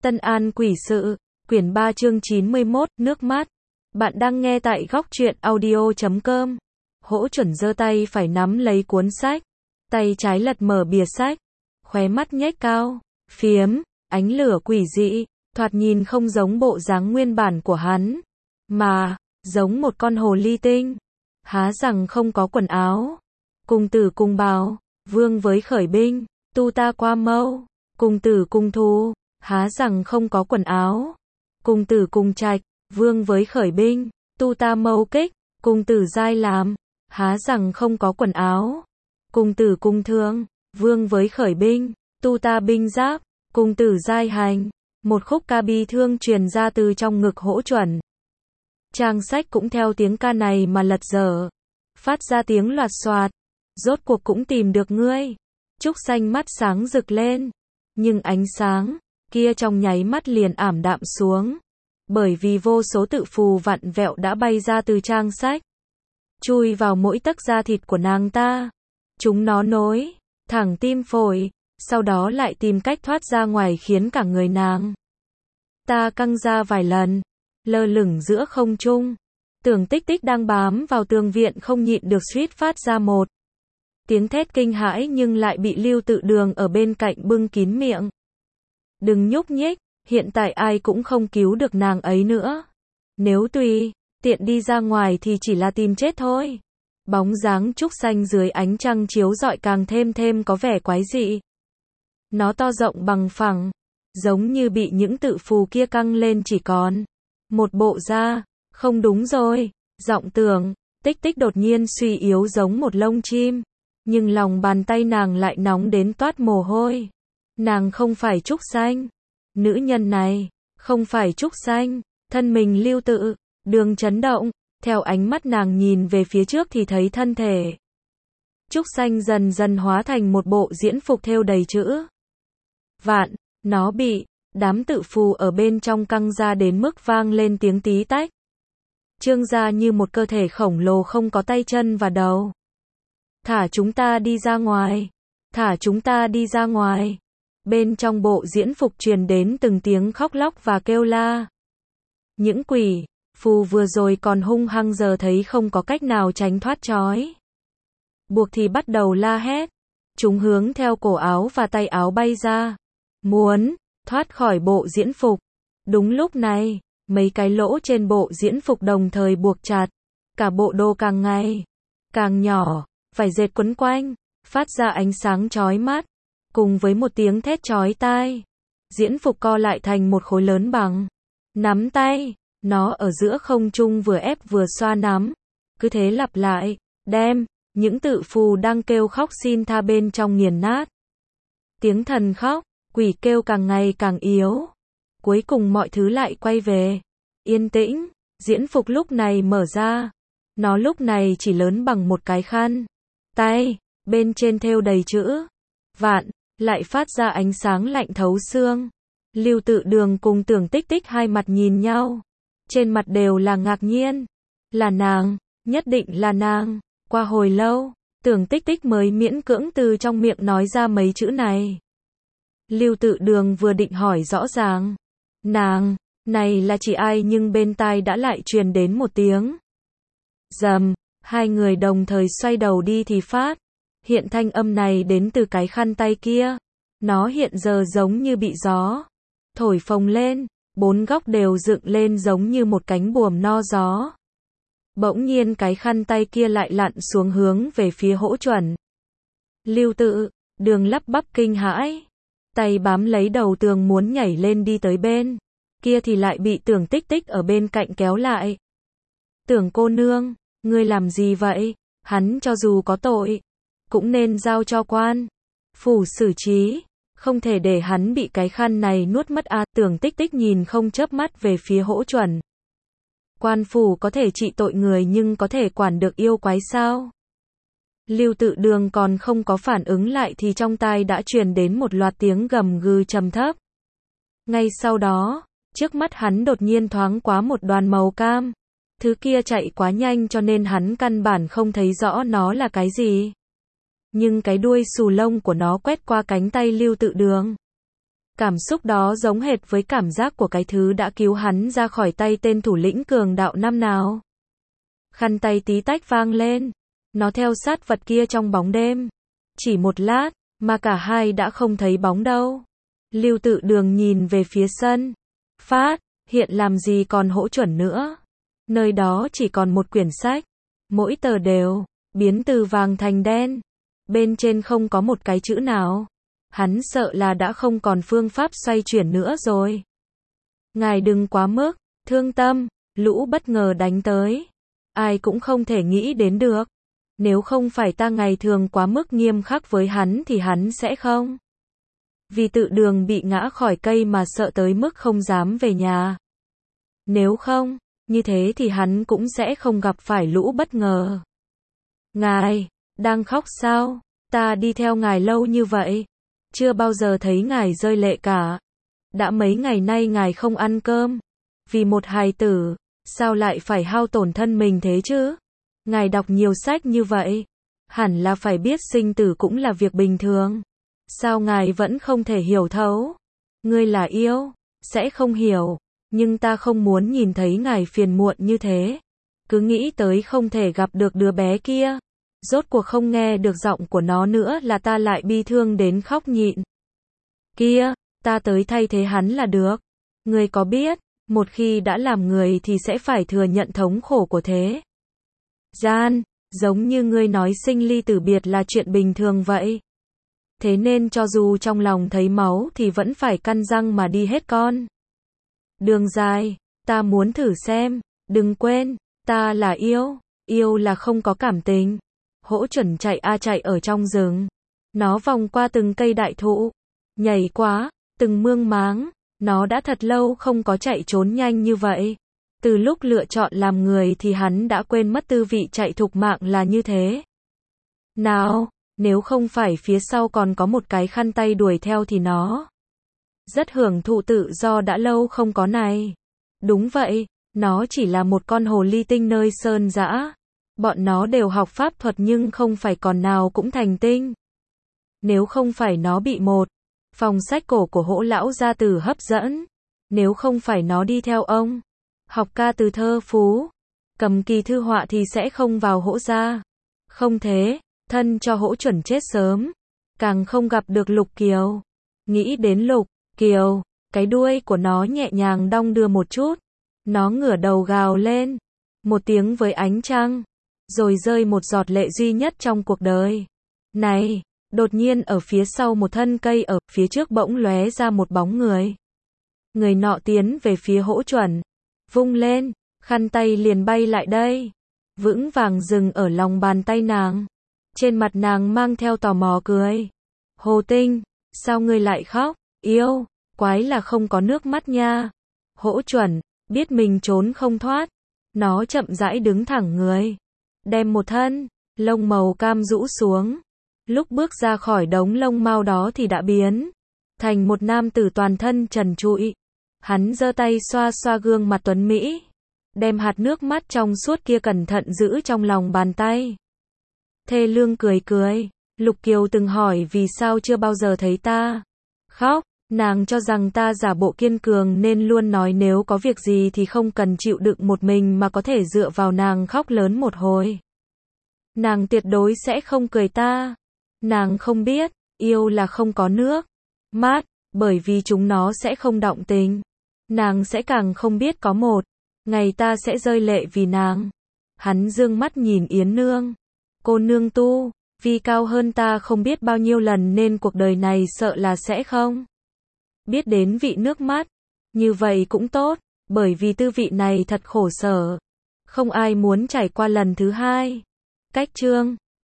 Tân An Quỷ Sự, quyển 3 chương 91, nước mắt. Bạn đang nghe tại góc truyện audio.com. Hỗ Chuẩn giơ tay phải nắm lấy cuốn sách, tay trái lật mở bìa sách, khóe mắt nhếch cao, phiếm, ánh lửa quỷ dị, thoạt nhìn không giống bộ dáng nguyên bản của hắn, mà giống một con hồ ly tinh, há rằng không có quần áo. Cùng tử cùng bào, vương với khởi binh, tu ta qua mâu, cùng tử cùng thù, há rằng không có quần áo. Cùng tử cùng trạch, vương với khởi binh, tu ta mâu kích, cùng tử giai làm, há rằng không có quần áo. Cùng tử cùng thương, vương với khởi binh, tu ta binh giáp, cùng tử giai hành. Một khúc ca bi thương truyền ra từ trong ngực Hỗ Chuẩn. Trang sách cũng theo tiếng ca này mà lật dở, phát ra tiếng loạt xoạt. Rốt cuộc cũng tìm được ngươi. Trúc Xanh mắt sáng rực lên, nhưng ánh sáng kia trong nháy mắt liền ảm đạm xuống, bởi vì vô số tự phù vặn vẹo đã bay ra từ trang sách, chui vào mỗi tấc da thịt của nàng ta. Chúng nó nối thẳng tim phổi, sau đó lại tìm cách thoát ra ngoài khiến cả người nàng ta căng ra vài lần, lơ lửng giữa không trung. Tưởng Tích Tích đang bám vào tường viện không nhịn được suýt phát ra một tiếng thét kinh hãi, nhưng lại bị Lưu Tự Đường ở bên cạnh bưng kín miệng. Đừng nhúc nhích, hiện tại ai cũng không cứu được nàng ấy nữa. Nếu tùy tiện đi ra ngoài thì chỉ là tìm chết thôi. Bóng dáng Trúc Xanh dưới ánh trăng chiếu rọi càng thêm có vẻ quái dị. Nó to rộng bằng phẳng, giống như bị những tự phù kia căng lên chỉ còn một bộ da. Không đúng rồi, giọng Tưởng Tích Tích đột nhiên suy yếu giống một lông chim, nhưng lòng bàn tay nàng lại nóng đến toát mồ hôi. Nàng không phải Trúc Xanh. Nữ nhân này không phải Trúc Xanh. Thân mình Lưu Tự Đường chấn động, theo ánh mắt nàng nhìn về phía trước thì thấy thân thể Trúc Xanh dần dần hóa thành một bộ diễn phục thêu đầy chữ vạn. Nó bị đám tự phù ở bên trong căng ra đến mức vang lên tiếng tí tách, trương ra như một cơ thể khổng lồ không có tay chân và đầu. Thả chúng ta đi ra ngoài, thả chúng ta đi ra ngoài. Bên trong bộ diễn phục truyền đến từng tiếng khóc lóc và kêu la. Những quỷ phù vừa rồi còn hung hăng giờ thấy không có cách nào tránh thoát trói buộc thì bắt đầu la hét. Chúng hướng theo cổ áo và tay áo bay ra, muốn thoát khỏi bộ diễn phục. Đúng lúc này, mấy cái lỗ trên bộ diễn phục đồng thời buộc chặt, cả bộ đồ càng ngày càng nhỏ, vải dệt quấn quanh, phát ra ánh sáng chói mắt, cùng với một tiếng thét chói tai. Diễn phục co lại thành một khối lớn bằng nắm tay, nó ở giữa không trung vừa ép vừa xoa nắm, cứ thế lặp lại, đem những tự phù đang kêu khóc xin tha bên trong nghiền nát. Tiếng thần khóc, quỷ kêu càng ngày càng yếu. Cuối cùng mọi thứ lại quay về yên tĩnh. Diễn phục lúc này mở ra. Nó lúc này chỉ lớn bằng một cái khăn tay, bên trên thêu đầy chữ vạn, lại phát ra ánh sáng lạnh thấu xương. Lưu Tự Đường cùng Tưởng Tích Tích hai mặt nhìn nhau, trên mặt đều là ngạc nhiên. Là nàng, nhất định là nàng. Qua hồi lâu, Tưởng Tích Tích mới miễn cưỡng từ trong miệng nói ra mấy chữ này. Lưu Tự Đường vừa định hỏi rõ ràng nàng này là chỉ ai, nhưng bên tai đã lại truyền đến một tiếng rầm. Hai người đồng thời xoay đầu đi thì phát hiện thanh âm này đến từ cái khăn tay kia. Nó hiện giờ giống như bị gió thổi phồng lên, bốn góc đều dựng lên giống như một cánh buồm no gió. Bỗng nhiên cái khăn tay kia lại lặn xuống hướng về phía Hỗ Chuẩn. Lưu Tự Đường lắp bắp kinh hãi, tay bám lấy đầu tường muốn nhảy lên đi tới bên kia thì lại bị Tưởng Tích Tích ở bên cạnh kéo lại. Tưởng cô nương, ngươi làm gì vậy? Hắn cho dù có tội, cũng nên giao cho quan phủ xử trí, không thể để hắn bị cái khăn này nuốt mất à. Tưởng Tích Tích nhìn không chớp mắt về phía Hỗ Chuẩn. Quan phủ có thể trị tội người nhưng có thể quản được yêu quái sao? Lưu Tự Đường còn không có phản ứng lại thì trong tai đã truyền đến một loạt tiếng gầm gừ trầm thấp. Ngay sau đó, trước mắt hắn đột nhiên thoáng qua một đoàn màu cam. Thứ kia chạy quá nhanh cho nên hắn căn bản không thấy rõ nó là cái gì. Nhưng cái đuôi xù lông của nó quét qua cánh tay Lưu Tự Đường. Cảm xúc đó giống hệt với cảm giác của cái thứ đã cứu hắn ra khỏi tay tên thủ lĩnh cường đạo năm nào. Khăn tay tí tách vang lên. Nó theo sát vật kia trong bóng đêm. Chỉ một lát, mà cả hai đã không thấy bóng đâu. Lưu Tự Đường nhìn về phía sân. Phát, hiện làm gì còn Hỗ Chuẩn nữa. Nơi đó chỉ còn một quyển sách. Mỗi tờ đều biến từ vàng thành đen. Bên trên không có một cái chữ nào. Hắn sợ là đã không còn phương pháp xoay chuyển nữa rồi. Ngài đừng quá mức, thương tâm, lũ bất ngờ đánh tới. Ai cũng không thể nghĩ đến được. Nếu không phải ta ngày thường quá mức nghiêm khắc với hắn thì hắn sẽ không. Vì Tự Đường bị ngã khỏi cây mà sợ tới mức không dám về nhà. Nếu không, như thế thì hắn cũng sẽ không gặp phải lũ bất ngờ. Ngài, đang khóc sao? Ta đi theo ngài lâu như vậy. Chưa bao giờ thấy ngài rơi lệ cả. Đã mấy ngày nay ngài không ăn cơm. Vì một hài tử, sao lại phải hao tổn thân mình thế chứ? Ngài đọc nhiều sách như vậy. Hẳn là phải biết sinh tử cũng là việc bình thường. Sao ngài vẫn không thể hiểu thấu? Ngươi là yêu, sẽ không hiểu. Nhưng ta không muốn nhìn thấy ngài phiền muộn như thế. Cứ nghĩ tới không thể gặp được đứa bé kia. Rốt cuộc không nghe được giọng của nó nữa là ta lại bi thương đến khóc nhịn. Kia, ta tới thay thế hắn là được. Ngươi có biết, một khi đã làm người thì sẽ phải thừa nhận thống khổ của thế gian, giống như ngươi nói sinh ly tử biệt là chuyện bình thường vậy. Thế nên cho dù trong lòng thấy máu thì vẫn phải căn răng mà đi hết con đường dài. Ta muốn thử xem, đừng quên, ta là yêu, yêu là không có cảm tình. Hỗ Chuẩn chạy chạy ở trong rừng. Nó vòng qua từng cây đại thụ, nhảy qua từng mương máng. Nó đã thật lâu không có chạy trốn nhanh như vậy. Từ lúc lựa chọn làm người thì hắn đã quên mất tư vị chạy thục mạng là như thế nào. Nếu không phải phía sau còn có một cái khăn tay đuổi theo thì nó rất hưởng thụ tự do đã lâu không có này. Đúng vậy, nó chỉ là một con hồ ly tinh nơi sơn dã. Bọn nó đều học pháp thuật nhưng không phải con nào cũng thành tinh. Nếu không phải nó bị một phòng sách cổ của Hỗ lão gia tử hấp dẫn, nếu không phải nó đi theo ông học ca từ thơ phú, cầm kỳ thư họa thì sẽ không vào Hỗ gia. Không thế, thân cho Hỗ Chuẩn chết sớm, càng không gặp được Lục Kiều. Nghĩ đến Lục Kiều, cái đuôi của nó nhẹ nhàng đong đưa một chút. Nó ngửa đầu gào lên một tiếng với ánh trăng, rồi rơi một giọt lệ duy nhất trong cuộc đời này. Đột nhiên ở phía sau một thân cây ở phía trước bỗng lóe ra một bóng người. Người nọ tiến về phía Hỗ Chuẩn, vung lên, khăn tay liền bay lại đây, vững vàng dừng ở lòng bàn tay nàng. Trên mặt nàng mang theo tò mò cười. Hồ Tinh, sao ngươi lại khóc? Yêu, quái là không có nước mắt nha. Hỗ Chuẩn biết mình trốn không thoát, nó chậm rãi đứng thẳng người, đem một thân lông màu cam rũ xuống. Lúc bước ra khỏi đống lông mao đó thì đã biến thành một nam tử toàn thân trần trụi. Hắn giơ tay xoa xoa gương mặt tuấn mỹ, đem hạt nước mắt trong suốt kia cẩn thận giữ trong lòng bàn tay. Thê lương cười cười. Lục Kiều từng hỏi vì sao chưa bao giờ thấy ta khóc. Nàng cho rằng ta giả bộ kiên cường nên luôn nói nếu có việc gì thì không cần chịu đựng một mình mà có thể dựa vào nàng khóc lớn một hồi. Nàng tuyệt đối sẽ không cười ta. Nàng không biết, yêu là không có nước mắt, bởi vì chúng nó sẽ không động tình. Nàng sẽ càng không biết có một ngày ta sẽ rơi lệ vì nàng. Hắn dương mắt nhìn Yến Nương. Cô nương tu vi cao hơn ta không biết bao nhiêu lần nên cuộc đời này sợ là sẽ không biết đến vị nước mắt. Như vậy cũng tốt, bởi vì tư vị này thật khổ sở. Không ai muốn trải qua lần thứ hai. Cách chương